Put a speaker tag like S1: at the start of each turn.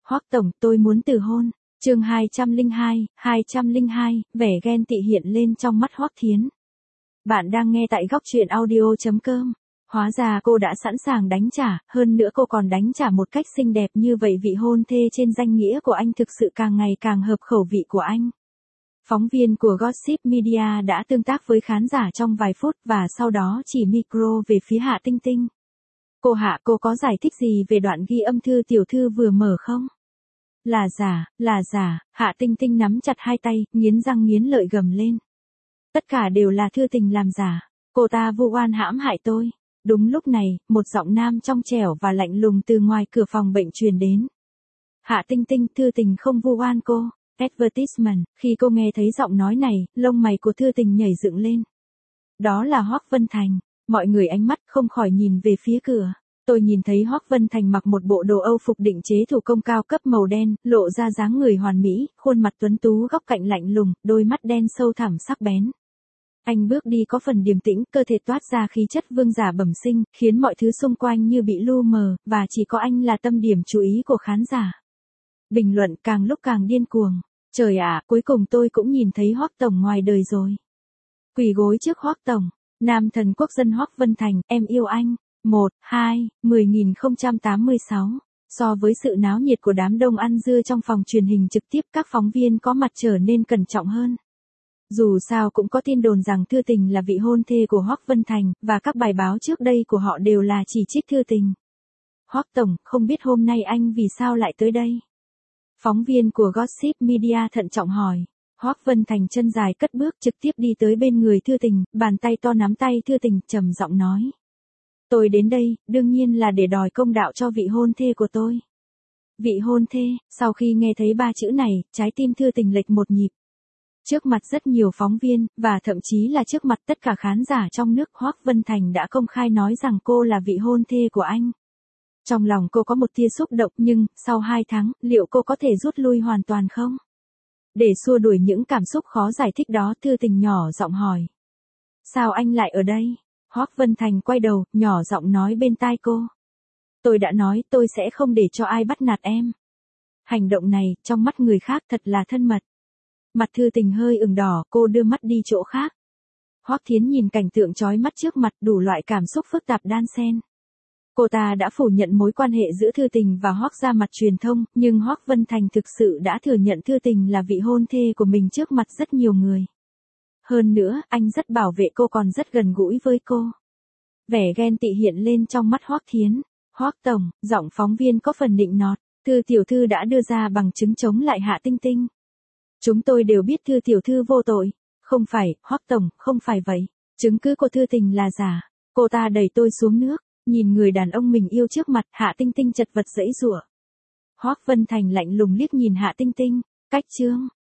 S1: Hoắc tổng, tôi muốn từ hôn. Chương 202, vẻ ghen tị hiện lên trong mắt Hoắc Thiến. Bạn đang nghe tại góc truyện audio.com. Hóa ra cô đã sẵn sàng đánh trả, hơn nữa cô còn đánh trả một cách xinh đẹp như vậy. Vị hôn thê trên danh nghĩa của anh thực sự càng ngày càng hợp khẩu vị của anh. Phóng viên của Gossip Media đã tương tác với khán giả trong vài phút và sau đó chỉ micro về phía Hạ Tinh Tinh. Cô có giải thích gì về đoạn ghi âm thư tiểu thư vừa mở không? Là giả, Hạ Tinh Tinh nắm chặt hai tay, nghiến răng nghiến lợi gầm lên. Tất cả đều là Thư Tình làm giả, cô ta vu oan hãm hại tôi. Đúng lúc này, một giọng nam trong trẻo và lạnh lùng từ ngoài cửa phòng bệnh truyền đến. Hạ Tinh Tinh, Thư Tình không vu oan cô. Advertisement, khi cô nghe thấy giọng nói này, lông mày của Thư Tình nhảy dựng lên. Đó là Hoắc Vân Thành, mọi người ánh mắt không khỏi nhìn về phía cửa. Tôi nhìn thấy Hoắc Vân Thành mặc một bộ đồ Âu phục định chế thủ công cao cấp màu đen, lộ ra dáng người hoàn mỹ, khuôn mặt tuấn tú góc cạnh lạnh lùng, đôi mắt đen sâu thẳm sắc bén. Anh bước đi có phần điềm tĩnh, cơ thể toát ra khí chất vương giả bẩm sinh, khiến mọi thứ xung quanh như bị lu mờ, và chỉ có anh là tâm điểm chú ý của khán giả. Bình luận càng lúc càng điên cuồng. Trời ạ, cuối cùng tôi cũng nhìn thấy Hoắc tổng ngoài đời rồi. Quỳ gối trước Hoắc tổng, nam thần quốc dân Hoắc Vân Thành, em yêu anh. 1086. So với sự náo nhiệt của đám đông ăn dưa trong phòng truyền hình trực tiếp, các phóng viên có mặt trở nên cẩn trọng hơn. Dù sao cũng có tin đồn rằng Thư Tình là vị hôn thê của Hoắc Vân Thành, và các bài báo trước đây của họ đều là chỉ trích Thư Tình. Hoắc tổng, không biết hôm nay anh vì sao lại tới đây? Phóng viên của Gossip Media thận trọng hỏi. Hoắc Vân Thành chân dài cất bước trực tiếp đi tới bên người Thư Tình, bàn tay to nắm tay Thư Tình, trầm giọng nói. Tôi đến đây, đương nhiên là để đòi công đạo cho vị hôn thê của tôi. Vị hôn thê, sau khi nghe thấy ba chữ này, trái tim Thư Tình lệch một nhịp. Trước mặt rất nhiều phóng viên, và thậm chí là trước mặt tất cả khán giả trong nước, Hoắc Vân Thành đã công khai nói rằng cô là vị hôn thê của anh. Trong lòng cô có một tia xúc động, nhưng, sau 2 tháng, liệu cô có thể rút lui hoàn toàn không? Để xua đuổi những cảm xúc khó giải thích đó, Thư Tình nhỏ giọng hỏi. Sao anh lại ở đây? Hoắc Vân Thành quay đầu, nhỏ giọng nói bên tai cô. Tôi đã nói tôi sẽ không để cho ai bắt nạt em. Hành động này, trong mắt người khác thật là thân mật. Mặt Thư Tình hơi ửng đỏ, cô đưa mắt đi chỗ khác. Hoắc Thiến nhìn cảnh tượng chói mắt trước mặt, đủ loại cảm xúc phức tạp đan xen. Cô ta đã phủ nhận mối quan hệ giữa Thư Tình và Hoắc ra mặt truyền thông, nhưng Hoắc Vân Thành thực sự đã thừa nhận Thư Tình là vị hôn thê của mình trước mặt rất nhiều người. Hơn nữa, anh rất bảo vệ cô, còn rất gần gũi với cô. Vẻ ghen tị hiện lên trong mắt Hoắc Thiến. Hoắc tổng, giọng phóng viên có phần nịnh nọt. Thư tiểu thư đã đưa ra bằng chứng chống lại Hạ Tinh Tinh. Chúng tôi đều biết Thư tiểu thư vô tội. Không phải, Hoắc tổng, không phải vậy. Chứng cứ của Thư Tình là giả. Cô ta đẩy tôi xuống nước. Nhìn người đàn ông mình yêu trước mặt, Hạ Tinh Tinh chật vật giãy giụa. Hoắc Vân Thành lạnh lùng liếc nhìn Hạ Tinh Tinh. Cách chương.